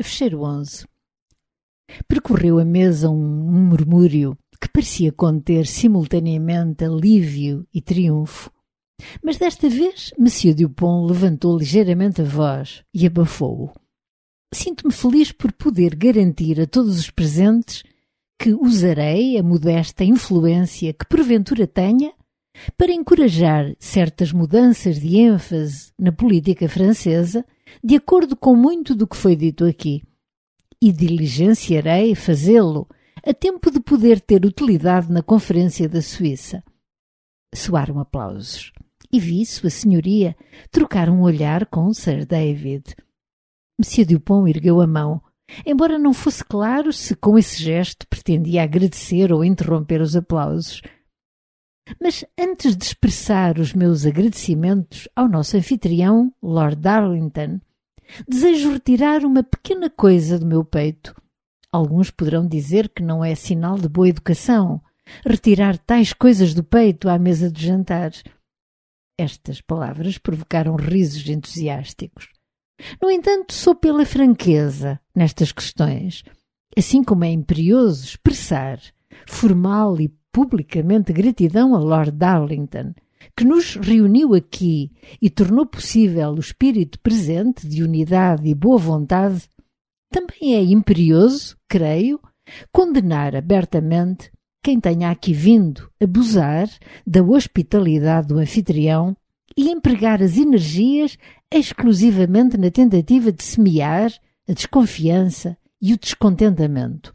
Fecheiro 11. Percorreu a mesa um murmúrio que parecia conter simultaneamente alívio e triunfo. Mas desta vez Monsieur Dupont levantou ligeiramente a voz e abafou-o. Sinto-me feliz por poder garantir a todos os presentes que usarei a modesta influência que porventura tenha para encorajar certas mudanças de ênfase na política francesa, de acordo com muito do que foi dito aqui, e diligenciarei fazê-lo a tempo de poder ter utilidade na Conferência da Suíça. Soaram aplausos, e vi Sua Senhoria trocar um olhar com Sir David. Monsieur Dupont ergueu a mão, embora não fosse claro se com esse gesto pretendia agradecer ou interromper os aplausos. Mas antes de expressar os meus agradecimentos ao nosso anfitrião, Lord Darlington, desejo retirar uma pequena coisa do meu peito. Alguns poderão dizer que não é sinal de boa educação retirar tais coisas do peito à mesa de jantar. Estas palavras provocaram risos entusiásticos. No entanto, sou pela franqueza nestas questões, assim como é imperioso expressar formal e publicamente gratidão a Lord Darlington, que nos reuniu aqui e tornou possível o espírito presente de unidade e boa vontade. Também é imperioso, creio, condenar abertamente quem tenha aqui vindo abusar da hospitalidade do anfitrião e empregar as energias exclusivamente na tentativa de semear a desconfiança e o descontentamento.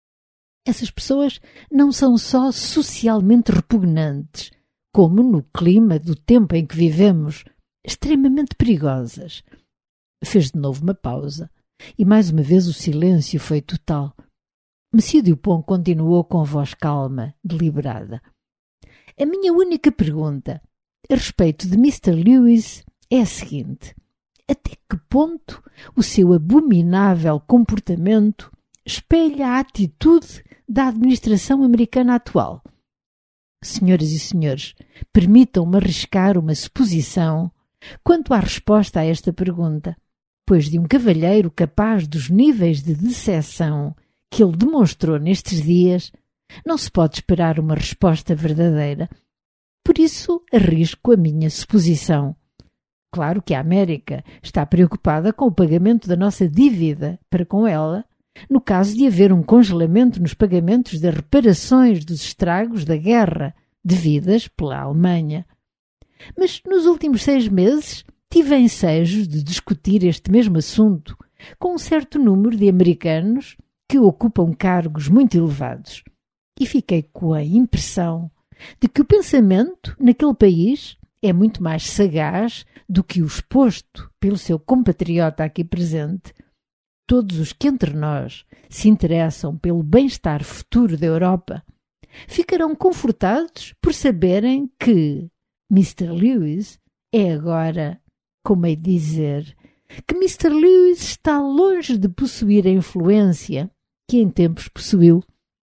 Essas pessoas não são só socialmente repugnantes, como no clima do tempo em que vivemos, extremamente perigosas. Fez de novo uma pausa, e mais uma vez o silêncio foi total. Monsieur Dupont continuou com voz calma, deliberada. A minha única pergunta a respeito de Mr. Lewis é a seguinte: até que ponto o seu abominável comportamento espelha a atitude da administração americana atual? Senhoras e senhores, permitam-me arriscar uma suposição quanto à resposta a esta pergunta, pois de um cavalheiro capaz dos níveis de decepção que ele demonstrou nestes dias, não se pode esperar uma resposta verdadeira. Por isso, arrisco a minha suposição. Claro que a América está preocupada com o pagamento da nossa dívida para com ela, no caso de haver um congelamento nos pagamentos das reparações dos estragos da guerra devidas pela Alemanha. Mas nos últimos 6 meses tive ensejos de discutir este mesmo assunto com um certo número de americanos que ocupam cargos muito elevados e fiquei com a impressão de que o pensamento naquele país é muito mais sagaz do que o exposto pelo seu compatriota aqui presente. Todos os que entre nós se interessam pelo bem-estar futuro da Europa ficarão confortados por saberem que Mr. Lewis é agora, como hei de dizer, que Mr. Lewis está longe de possuir a influência que em tempos possuiu.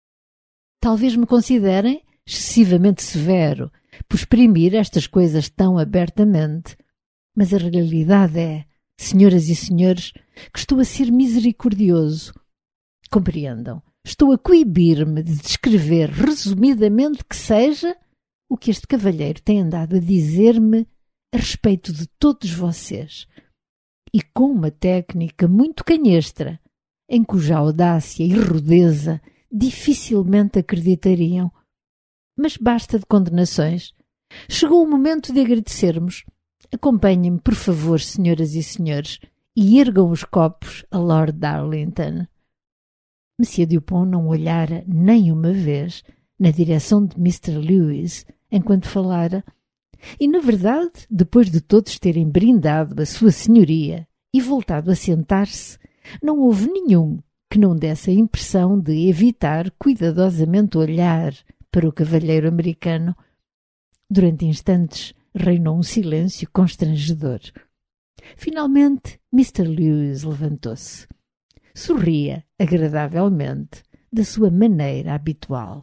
Talvez me considerem excessivamente severo por exprimir estas coisas tão abertamente, mas a realidade é, senhoras e senhores, que estou a ser misericordioso. Compreendam, estou a coibir-me de descrever resumidamente que seja o que este cavalheiro tem andado a dizer-me a respeito de todos vocês, e com uma técnica muito canhestra, em cuja audácia e rudeza dificilmente acreditariam. Mas basta de condenações. Chegou o momento de agradecermos. Acompanhem-me, por favor, senhoras e senhores, e ergam os copos a Lord Darlington. Monsieur Dupont não olhara nem uma vez na direção de Mr. Lewis enquanto falara, e, na verdade, depois de todos terem brindado a sua senhoria e voltado a sentar-se, não houve nenhum que não desse a impressão de evitar cuidadosamente olhar para o cavalheiro americano. Durante instantes reinou um silêncio constrangedor. Finalmente, Mr. Lewis levantou-se. Sorria agradavelmente, da sua maneira habitual.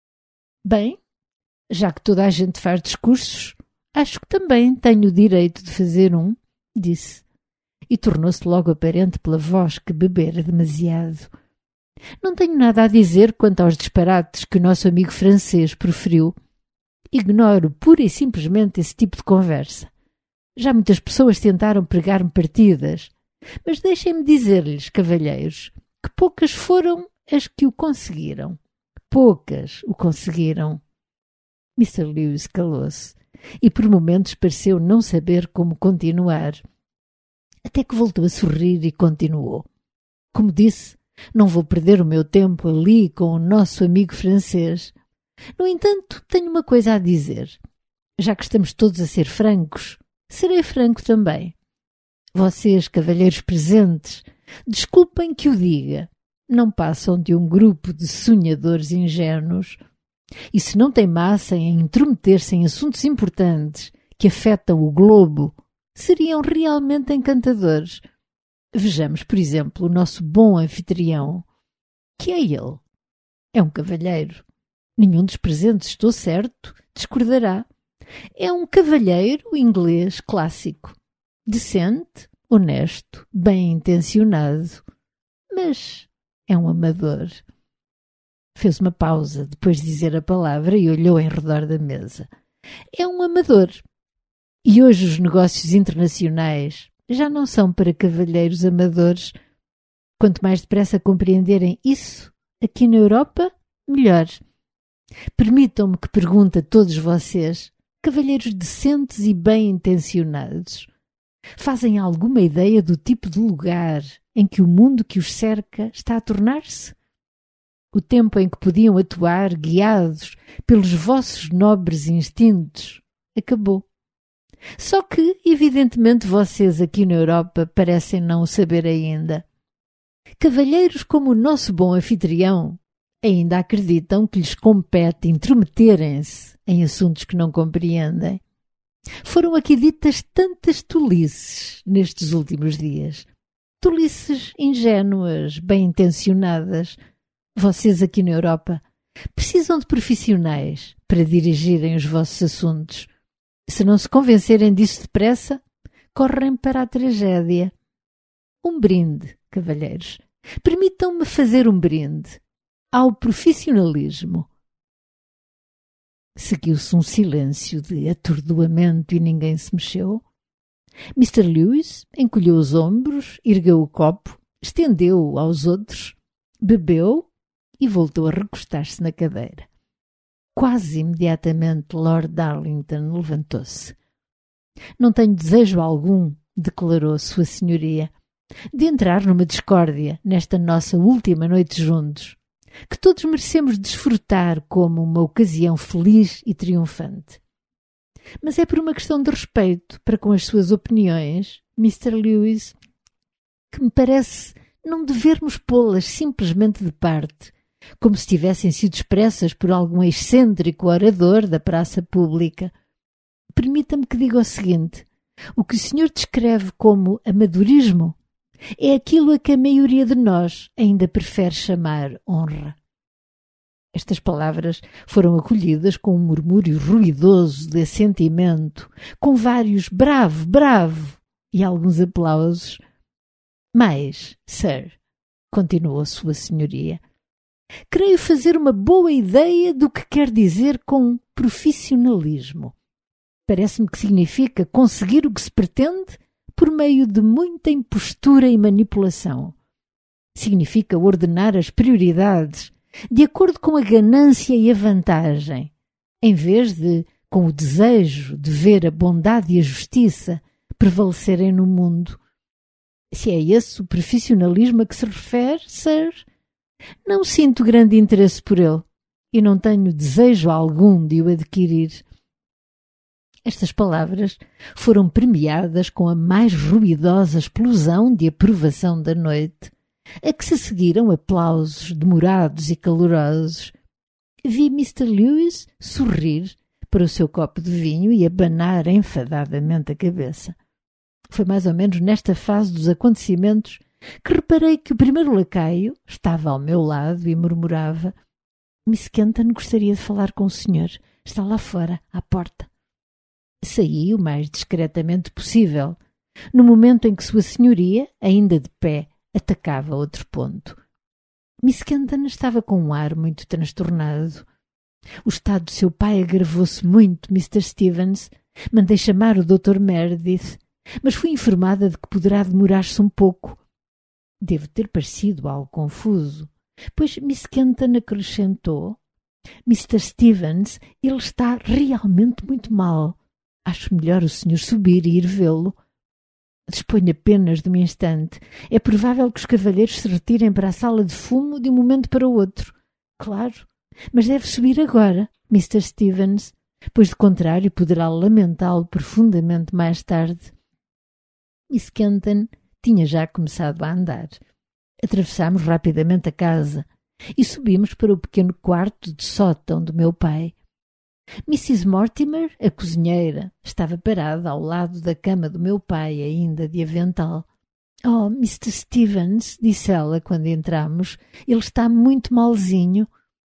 Bem, já que toda a gente faz discursos, acho que também tenho o direito de fazer um, disse. e tornou-se logo aparente pela voz que bebera demasiado. Não tenho nada a dizer quanto aos disparates que o nosso amigo francês proferiu. Ignoro pura e simplesmente esse tipo de conversa. Já muitas pessoas tentaram pregar-me partidas, mas deixem-me dizer-lhes, cavalheiros, que poucas foram as que o conseguiram. Poucas o conseguiram. Mr. Lewis calou-se e por momentos pareceu não saber como continuar. Até que voltou a sorrir e continuou. Como disse, não vou perder o meu tempo ali com o nosso amigo francês. No entanto, tenho uma coisa a dizer. Já que estamos todos a ser francos, serei franco também. Vocês, cavalheiros presentes, desculpem que o diga, não passam de um grupo de sonhadores ingênuos. E se não teimassem em intrometer-se em assuntos importantes que afetam o globo, seriam realmente encantadores. Vejamos, por exemplo, o nosso bom anfitrião. Que é ele? É um cavalheiro. Nenhum dos presentes, estou certo, discordará. É um cavalheiro inglês clássico. Decente, honesto, bem-intencionado. Mas é um amador. Fez uma pausa depois de dizer a palavra e olhou em redor da mesa. É um amador. E hoje os negócios internacionais já não são para cavalheiros amadores. Quanto mais depressa compreenderem isso, aqui na Europa, melhor. Permitam-me que pergunte a todos vocês, cavalheiros decentes e bem-intencionados, fazem alguma ideia do tipo de lugar em que o mundo que os cerca está a tornar-se? O tempo em que podiam atuar guiados pelos vossos nobres instintos acabou. Só que, evidentemente, vocês aqui na Europa parecem não o saber ainda. Cavalheiros como o nosso bom anfitrião ainda acreditam que lhes compete intrometerem-se em assuntos que não compreendem. Foram aqui ditas tantas tolices nestes últimos dias. Tolices ingênuas, bem-intencionadas. Vocês aqui na Europa precisam de profissionais para dirigirem os vossos assuntos. Se não se convencerem disso depressa, correm para a tragédia. Um brinde, cavalheiros. Permitam-me fazer um brinde ao profissionalismo. Seguiu-se um silêncio de atordoamento e ninguém se mexeu. Mr. Lewis encolheu os ombros, ergueu o copo, estendeu-o aos outros, bebeu e voltou a recostar-se na cadeira. Quase imediatamente Lord Darlington levantou-se. Não tenho desejo algum, declarou Sua Senhoria, de entrar numa discórdia nesta nossa última noite juntos, que todos merecemos desfrutar como uma ocasião feliz e triunfante. Mas é por uma questão de respeito para com as suas opiniões, Mr. Lewis, que me parece não devermos pô-las simplesmente de parte, como se tivessem sido expressas por algum excêntrico orador da praça pública. Permita-me que diga o seguinte: o que o senhor descreve como amadorismo é aquilo a que a maioria de nós ainda prefere chamar honra. Estas palavras foram acolhidas com um murmúrio ruidoso de assentimento, com vários bravo, bravo e alguns aplausos. Mas, sir, continuou Sua Senhoria, creio fazer uma boa ideia do que quer dizer com profissionalismo. Parece-me que significa conseguir o que se pretende por meio de muita impostura e manipulação. Significa ordenar as prioridades de acordo com a ganância e a vantagem, em vez de com o desejo de ver a bondade e a justiça prevalecerem no mundo. Se é esse o profissionalismo a que se refere, sir, não sinto grande interesse por ele e não tenho desejo algum de o adquirir. Estas palavras foram premiadas com a mais ruidosa explosão de aprovação da noite, a que se seguiram aplausos demorados e calorosos. Vi Mr. Lewis sorrir para o seu copo de vinho e abanar enfadadamente a cabeça. Foi mais ou menos nesta fase dos acontecimentos que reparei que o primeiro lacaio estava ao meu lado e murmurava: Miss Kenton gostaria de falar com o senhor. Está lá fora, à porta. Saí o mais discretamente possível, no momento em que Sua Senhoria, ainda de pé, atacava outro ponto. Miss Kenton estava com um ar muito transtornado. O estado de seu pai agravou-se muito, Mr. Stevens. Mandei chamar o Dr. Meredith, mas fui informada de que poderá demorar-se um pouco. Devo ter parecido algo confuso, pois Miss Kenton acrescentou: Mr. Stevens, ele está realmente muito mal. Acho melhor o senhor subir e ir vê-lo. Disponho apenas de um instante. É provável que os cavalheiros se retirem para a sala de fumo de um momento para o outro. Claro, mas deve subir agora, Mr. Stevens, pois de contrário poderá lamentá-lo profundamente mais tarde. Miss Kenton tinha já começado a andar. Atravessámos rapidamente a casa e subimos para o pequeno quarto de sótão do meu pai. Mrs. Mortimer, a cozinheira, estava parada ao lado da cama do meu pai, ainda de avental. — Oh, Mr. Stevens, disse ela quando entramos, ele está muito malzinho.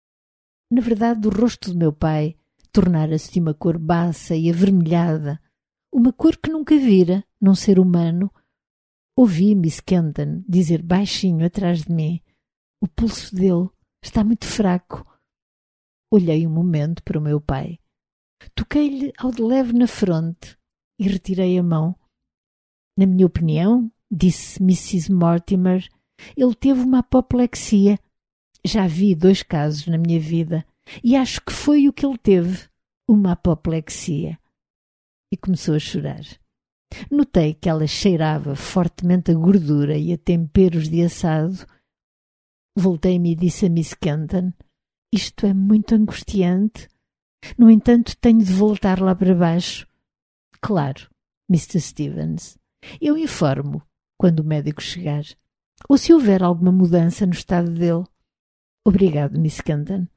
Na verdade, o rosto do meu pai tornara-se de uma cor baça e avermelhada, uma cor que nunca vira num ser humano. Ouvi Miss Kenton dizer baixinho atrás de mim: o pulso dele está muito fraco. Olhei um momento para o meu pai. Toquei-lhe ao de leve na fronte e retirei a mão. Na minha opinião, disse Mrs. Mortimer, ele teve uma apoplexia. Já vi 2 casos na minha vida e acho que foi o que ele teve, uma apoplexia. E começou a chorar. Notei que ela cheirava fortemente a gordura e a temperos de assado. Voltei-me e disse a Miss Kenton: isto é muito angustiante. No entanto, tenho de voltar lá para baixo. Claro, Mr. Stevens. Eu informo quando o médico chegar. Ou se houver alguma mudança no estado dele. Obrigado, Miss Kenton.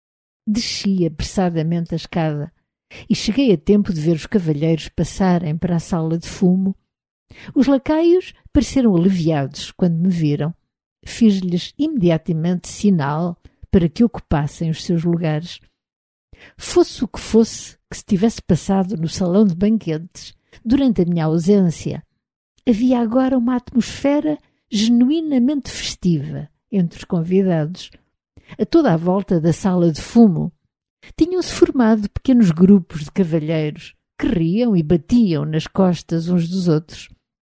Desci apressadamente a escada e cheguei a tempo de ver os cavalheiros passarem para a sala de fumo. Os lacaios pareceram aliviados quando me viram. Fiz-lhes imediatamente sinal para que ocupassem os seus lugares. Fosse o que fosse que se tivesse passado no salão de banquetes durante a minha ausência, havia agora uma atmosfera genuinamente festiva entre os convidados. A toda a volta da sala de fumo tinham-se formado pequenos grupos de cavalheiros que riam e batiam nas costas uns dos outros.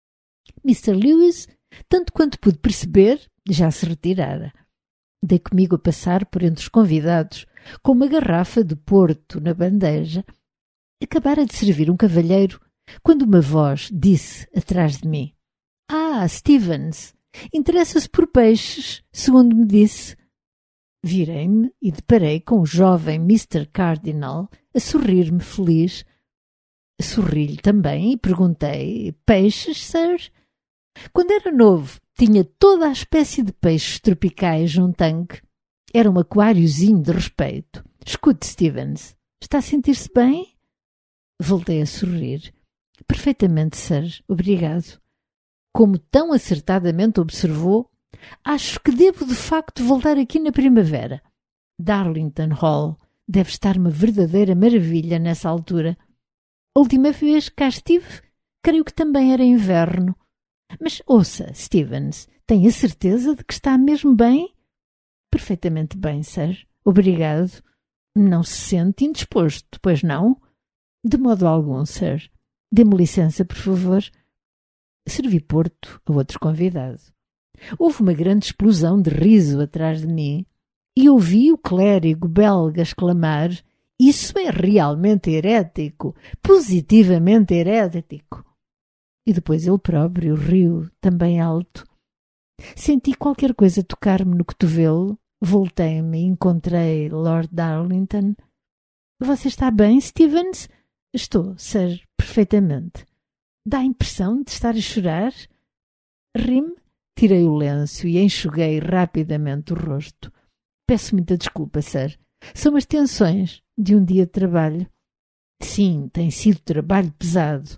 Mr. Lewis, tanto quanto pude perceber, já se retirara. Dei comigo a passar por entre os convidados com uma garrafa de porto na bandeja. Acabara de servir um cavalheiro quando uma voz disse atrás de mim: Ah, Stevens, interessa-se por peixes, segundo me disse. Virei-me e deparei com o jovem Mr. Cardinal a sorrir-me feliz. Sorri-lhe também e perguntei: Peixes, sir? Quando era novo, tinha toda a espécie de peixes tropicais num tanque. Era um aquáriozinho de respeito. Escute, Stevens, está a sentir-se bem? Voltei a sorrir. Perfeitamente, sir, obrigado. Como tão acertadamente observou, acho que devo de facto voltar aqui na primavera. Darlington Hall deve estar uma verdadeira maravilha nessa altura. A última vez que cá estive, creio que também era inverno. Mas ouça, Stevens, tem a certeza de que está mesmo bem? Perfeitamente bem, sir. Obrigado. Não se sente indisposto, pois não? De modo algum, sir. Dê-me licença, por favor. Servi porto a outro convidado. Houve uma grande explosão de riso atrás de mim e ouvi o clérigo belga exclamar: Isso é realmente herético, positivamente herético. E depois ele próprio riu, também alto. Senti qualquer coisa tocar-me no cotovelo, voltei-me e encontrei Lord Darlington. Você está bem, Stevens? Estou, sir, perfeitamente. Dá a impressão de estar a chorar? Ri-me, tirei o lenço e enxuguei rapidamente o rosto. Peço muita desculpa, sir. São as tensões de um dia de trabalho. Sim, tem sido trabalho pesado.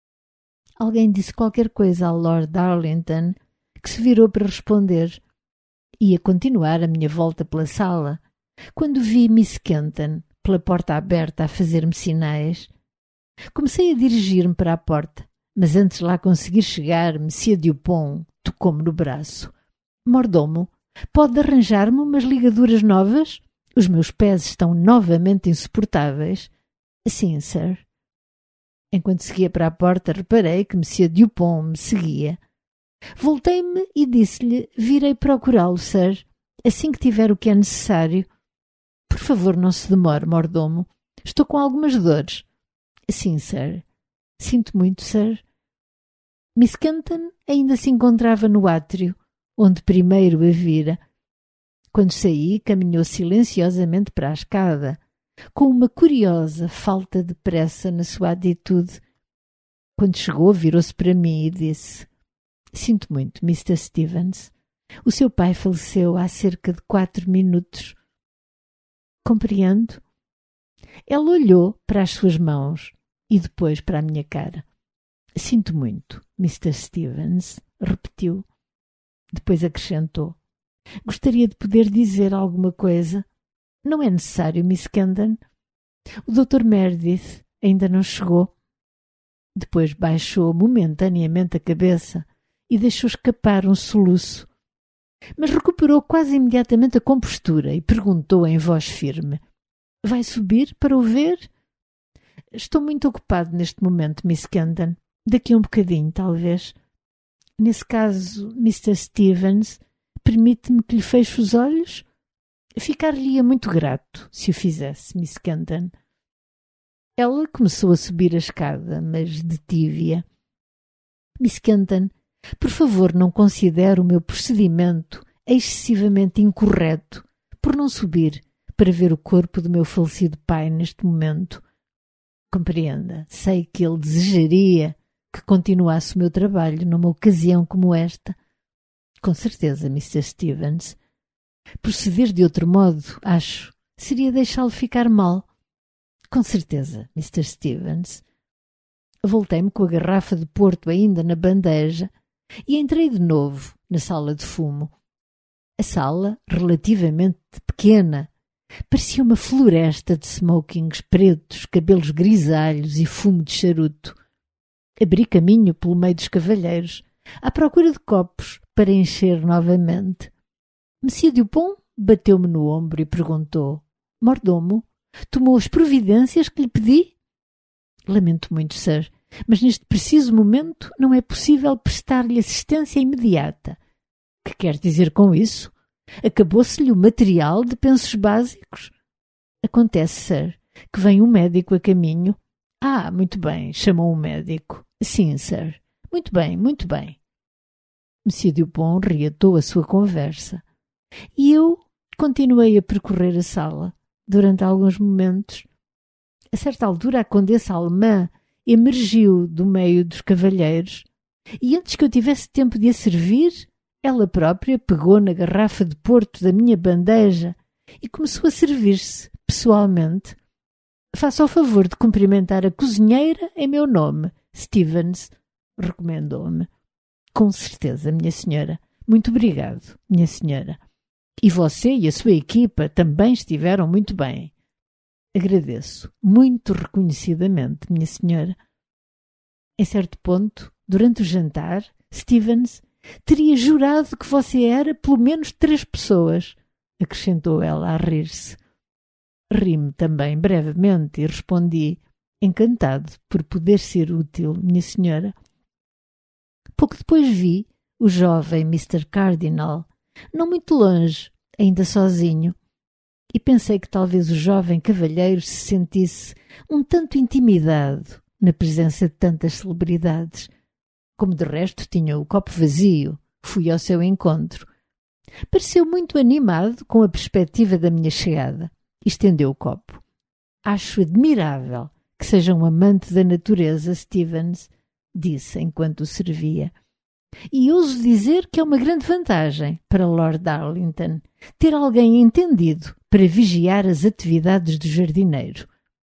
Alguém disse qualquer coisa ao Lord Darlington, que se virou para responder. Ia continuar a minha volta pela sala, quando vi Miss Kenton, pela porta aberta, a fazer-me sinais. Comecei a dirigir-me para a porta, mas antes de lá conseguir chegar, Monsieur Dupont tocou-me no braço. Mordomo, pode arranjar-me umas ligaduras novas? Os meus pés estão novamente insuportáveis. Sim, sir. Enquanto seguia para a porta, reparei que Monsieur Dupont me seguia. Voltei-me e disse-lhe: virei procurá-lo, sir, assim que tiver o que é necessário. Por favor, não se demore, mordomo. Estou com algumas dores. Sim, sir. Sinto muito, sir. Miss Kenton ainda se encontrava no átrio, onde primeiro a vira. Quando saí, caminhou silenciosamente para a escada, com uma curiosa falta de pressa na sua atitude. Quando chegou, virou-se para mim e disse: sinto muito, Mr. Stevens. O seu pai faleceu há cerca de 4 minutos. Compreendo. Ela olhou para as suas mãos e depois para a minha cara. Sinto muito, Mr. Stevens, repetiu. Depois acrescentou: gostaria de poder dizer alguma coisa. Não é necessário, Miss Kenton. O Dr. Meredith ainda não chegou. Depois baixou momentaneamente a cabeça e deixou escapar um soluço. Mas recuperou quase imediatamente a compostura e perguntou em voz firme: vai subir para o ver? Estou muito ocupado neste momento, Miss Kenton. Daqui a um bocadinho, talvez. Nesse caso, Mr. Stevens, permite-me que lhe feche os olhos? Ficar-lhe-ia muito grato se o fizesse, Miss Kenton. Ela começou a subir a escada, mas detive-a. Miss Kenton, por favor, não considere o meu procedimento excessivamente incorreto por não subir para ver o corpo do meu falecido pai neste momento. Compreenda, sei que ele desejaria que continuasse o meu trabalho numa ocasião como esta. Com certeza, Mr. Stevens. Proceder de outro modo, acho, seria deixá-lo ficar mal. Com certeza, Mr. Stevens. Voltei-me com a garrafa de Porto ainda na bandeja e entrei de novo na sala de fumo. A sala, relativamente pequena, parecia uma floresta de smokings pretos, cabelos grisalhos e fumo de charuto. Abri caminho pelo meio dos cavalheiros, à procura de copos para encher novamente. Monsieur Dupont bateu-me no ombro e perguntou: mordomo, tomou as providências que lhe pedi? Lamento muito, sir, mas neste preciso momento não é possível prestar-lhe assistência imediata. Que quer dizer com isso? Acabou-se-lhe o material de pensos básicos? Acontece, sir, que vem um médico a caminho. Ah, muito bem, chamou um médico. Sim, sir. Muito bem, muito bem. Monsieur Dupont reatou a sua conversa. E eu continuei a percorrer a sala durante alguns momentos. A certa altura, a condessa alemã emergiu do meio dos cavalheiros e, antes que eu tivesse tempo de a servir, ela própria pegou na garrafa de Porto da minha bandeja e começou a servir-se pessoalmente. Faça o favor de cumprimentar a cozinheira em meu nome, Stevens, recomendou-me. Com certeza, minha senhora. Muito obrigado, minha senhora. E você e a sua equipa também estiveram muito bem. Agradeço, muito reconhecidamente, minha senhora. Em certo ponto, durante o jantar, Stevens teria jurado que você era pelo menos 3 pessoas, acrescentou ela a rir-se. Ri-me também brevemente e respondi, encantado por poder ser útil, minha senhora. Pouco depois vi o jovem Mr. Cardinal, não muito longe, ainda sozinho, e pensei que talvez o jovem cavalheiro se sentisse um tanto intimidado na presença de tantas celebridades. Como de resto tinha o copo vazio, fui ao seu encontro. Pareceu muito animado com a perspectiva da minha chegada. Estendeu o copo. Acho admirável que seja um amante da natureza, Stevens, disse enquanto o servia. E ouso dizer que é uma grande vantagem para Lord Darlington ter alguém entendido para vigiar as atividades do jardineiro.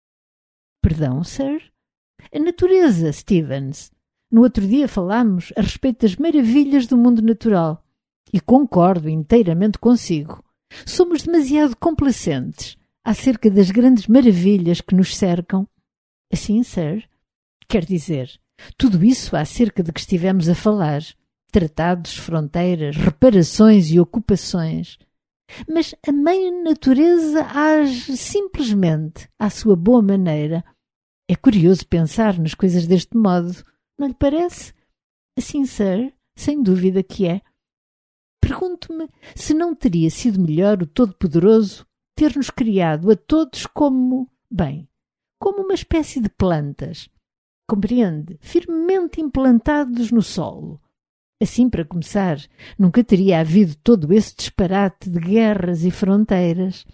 Perdão, sir? A natureza, Stevens. No outro dia falámos a respeito das maravilhas do mundo natural e concordo inteiramente consigo. Somos demasiado complacentes acerca das grandes maravilhas que nos cercam. Assim, sir? Quer dizer, Tudo isso acerca de que estivemos a falar. Tratados, fronteiras, reparações e ocupações. Mas a mãe natureza age simplesmente à sua boa maneira. É curioso pensar nas coisas deste modo, não lhe parece? Assim, sir, sem dúvida que é. Pergunto-me se não teria sido melhor o Todo-Poderoso ter-nos criado a todos como, bem, como uma espécie de plantas, compreende, firmemente implantados no solo. Assim, para começar, nunca teria havido todo esse disparate de guerras e fronteiras.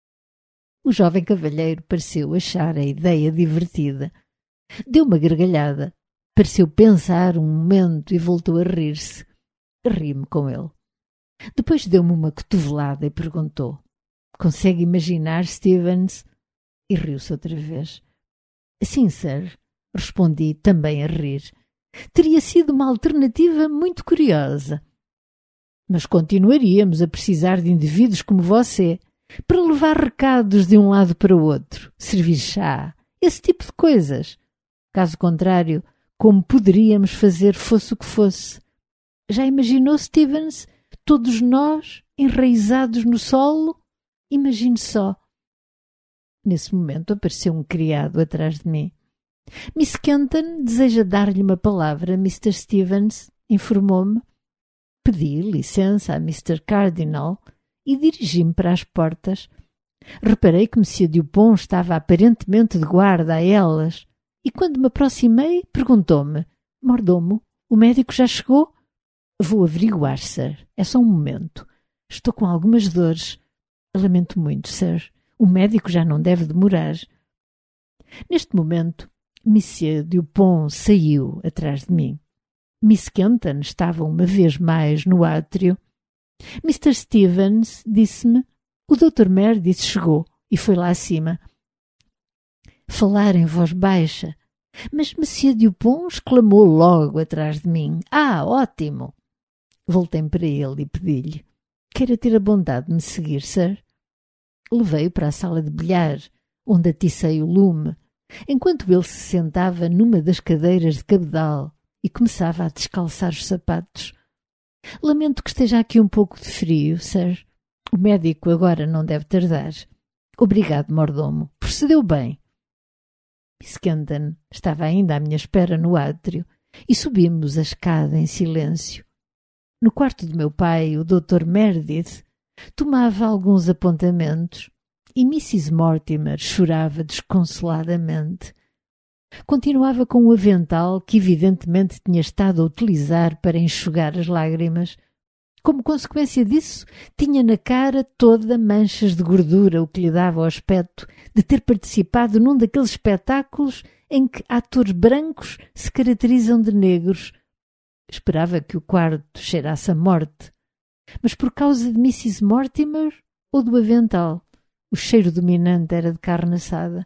O jovem cavalheiro pareceu achar a ideia divertida. Deu uma gargalhada, pareceu pensar um momento e voltou a rir-se. Ri-me com ele. Depois deu-me uma cotovelada e perguntou: consegue imaginar, Stevens? E riu-se outra vez. Sim, sir, respondi, também a rir. Teria sido uma alternativa muito curiosa. Mas continuaríamos a precisar de indivíduos como você para levar recados de um lado para o outro, servir chá, esse tipo de coisas. Caso contrário, como poderíamos fazer fosse o que fosse? Já imaginou, Stevens, todos nós enraizados no solo? Imagine só. Nesse momento apareceu um criado atrás de mim. Miss Kenton deseja dar-lhe uma palavra, Mr. Stevens, informou-me. Pedi licença a Mr. Cardinal e dirigi-me para as portas. Reparei que Monsieur Dupont estava aparentemente de guarda a elas e, quando me aproximei, perguntou-me: Mordomo, o médico já chegou? Vou averiguar, sir. É só um momento. Estou com algumas dores. Lamento muito, sir. O médico já não deve demorar. Neste momento, Monsieur Dupont saiu atrás de mim. Miss Kenton estava uma vez mais no átrio. Mr. Stevens disse-me: o Dr. Meredith chegou e foi lá acima. Falar em voz baixa, mas Monsieur Dupont exclamou logo atrás de mim: ah, ótimo! Voltei-me para ele e pedi-lhe: queira ter a bondade de me seguir, sir? Levei-o para a sala de bilhar, onde atiçei o lume, enquanto ele se sentava numa das cadeiras de cabedal e começava a descalçar os sapatos. Lamento que esteja aqui um pouco de frio, sir. O médico agora não deve tardar. Obrigado, mordomo. Procedeu bem. Miss Kenton estava ainda à minha espera no átrio e subimos a escada em silêncio. No quarto do meu pai, o Dr. Meredith tomava alguns apontamentos e Mrs. Mortimer chorava desconsoladamente. Continuava com o avental que evidentemente tinha estado a utilizar para enxugar as lágrimas. Como consequência disso, tinha na cara toda manchas de gordura, o que lhe dava o aspecto de ter participado num daqueles espetáculos em que atores brancos se caracterizam de negros. Esperava que o quarto cheirasse a morte. Mas por causa de Mrs. Mortimer ou do avental? O cheiro dominante era de carne assada.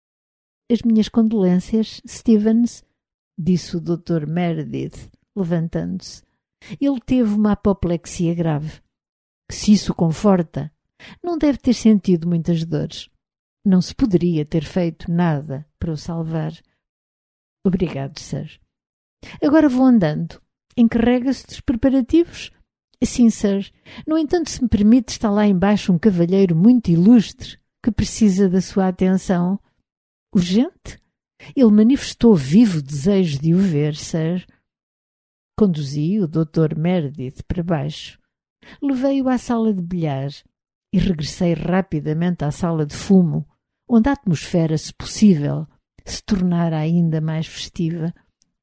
As minhas condolências, Stevens, disse o Dr. Meredith, levantando-se. Ele teve uma apoplexia grave. Se isso o conforta, não deve ter sentido muitas dores. Não se poderia ter feito nada para o salvar. Obrigado, sir. Agora vou andando. Encarrega-se dos preparativos? Sim, sir. No entanto, se me permite, está lá embaixo um cavalheiro muito ilustre que precisa da sua atenção. Urgente? Ele manifestou vivo desejo de o ver, sir. Conduzi o Dr. Meredith para baixo. Levei-o à sala de bilhar e regressei rapidamente à sala de fumo, onde a atmosfera, se possível, se tornara ainda mais festiva.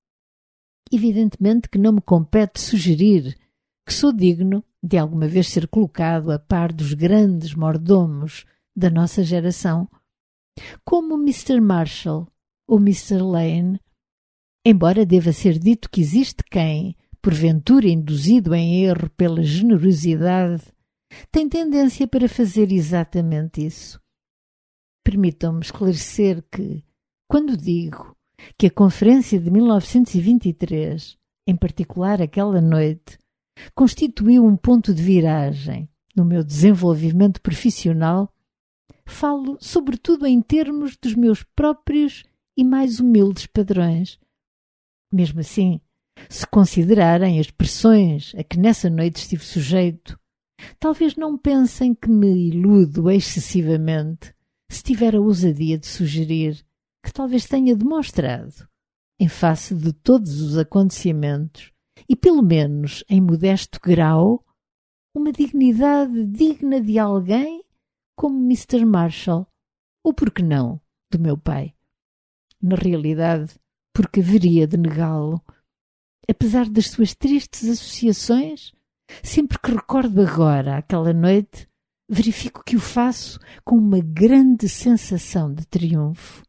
Evidentemente que não me compete sugerir que sou digno de alguma vez ser colocado a par dos grandes mordomos da nossa geração, como Mr. Marshall ou Mr. Lane, embora deva ser dito que existe quem, porventura induzido em erro pela generosidade, tem tendência para fazer exatamente isso. Permitam-me esclarecer que, quando digo que a Conferência de 1923, em particular aquela noite, constituiu um ponto de viragem no meu desenvolvimento profissional, falo sobretudo em termos dos meus próprios e mais humildes padrões. Mesmo assim, se considerarem as pressões a que nessa noite estive sujeito, talvez não pensem que me iludo excessivamente se tiver a ousadia de sugerir que talvez tenha demonstrado, em face de todos os acontecimentos, e pelo menos em modesto grau, uma dignidade digna de alguém como Mr. Marshall, ou por que não, do meu pai. Na realidade, porque haveria de negá-lo? Apesar das suas tristes associações, sempre que recordo agora aquela noite, verifico que o faço com uma grande sensação de triunfo.